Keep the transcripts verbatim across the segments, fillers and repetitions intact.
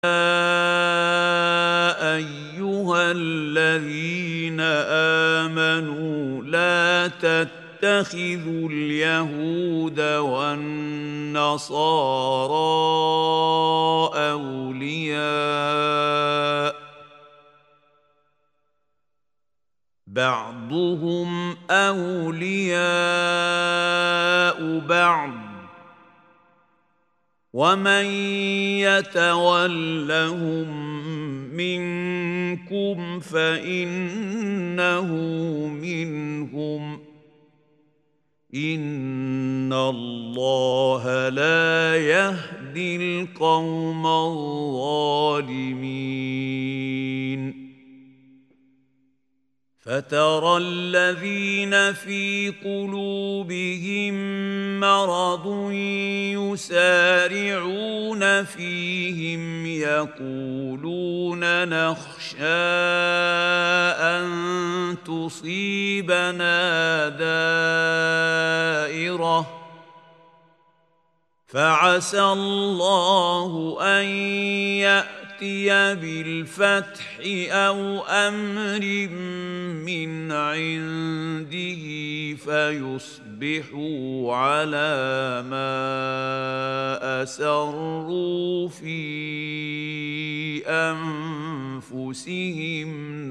أيها الذين آمنوا لا تتخذوا اليهود والنصارى أولياء بعضهم أولياء بعض ومن يتولهم منكم فإنه منهم إن الله لا يهدي القوم الظالمين فترى الذين في قلوبهم مرض يسارعون فيهم يقولون نخشى أن تصيبنا دائرة فعسى الله أن يأتي بالفتح أو أمر من عنده فيصبحوا على ما أسروا في أنفسهم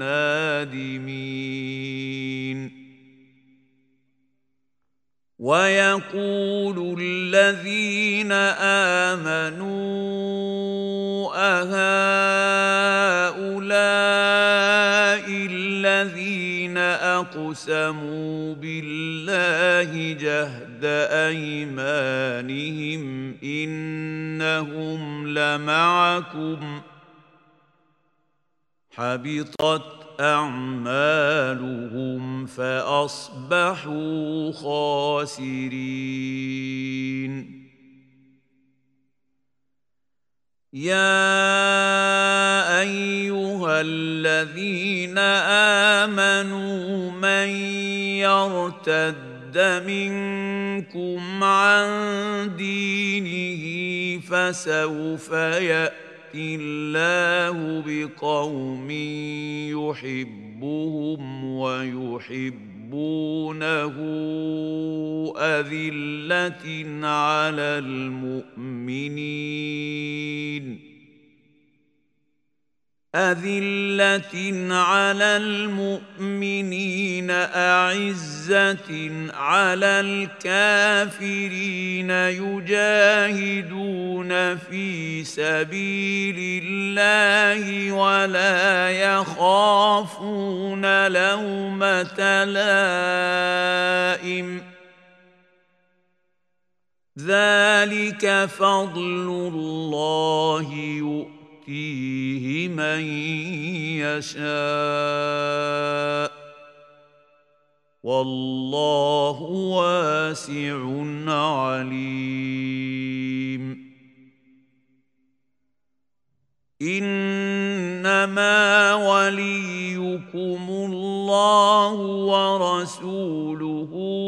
نادمين ويقول الذين آمنوا أهؤلاء الذين أقسموا بالله جهد أيمانهم إنهم لمعكم حبطت أعمالهم فأصبحوا خاسرين يا أيها الذين آمنوا من يرتد منكم عن دينه فسوف يأتي الله بقوم يحبهم ويحبونه أذلة على المؤمنين أذلة على المؤمنين أعزة على الكافرين يجاهدون في سبيل الله ولا يخافون لومة لائم ذلك فضل الله يؤتيه يؤتيه من يشاء والله واسع عليم إنما وليكم الله ورسوله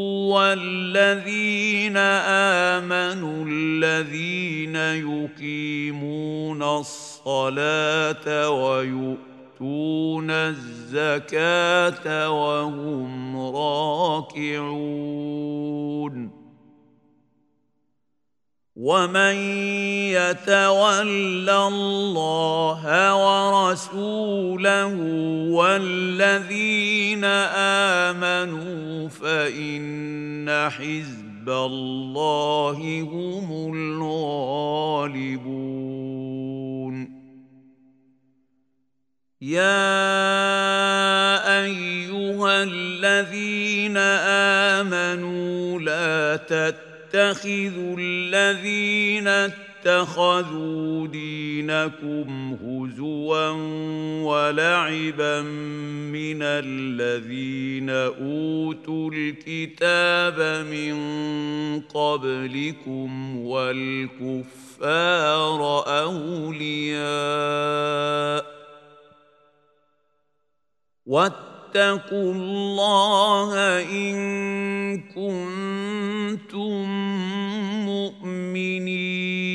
والذين آمنوا الذين يقيمون الصلاة ويؤتون الزكاة وهم راكعون ومن يتول الله ورسوله والذين آمنوا فإن حزب الله هم الغالبون يا أيها الذين آمنوا لا تتبعوا اتخذوا الذين اتخذوا دينكم هزوا ولعبا من الذين أوتوا الكتاب من قبلكم والكفار أولياء واتقوا الله إن كنتم مؤمنين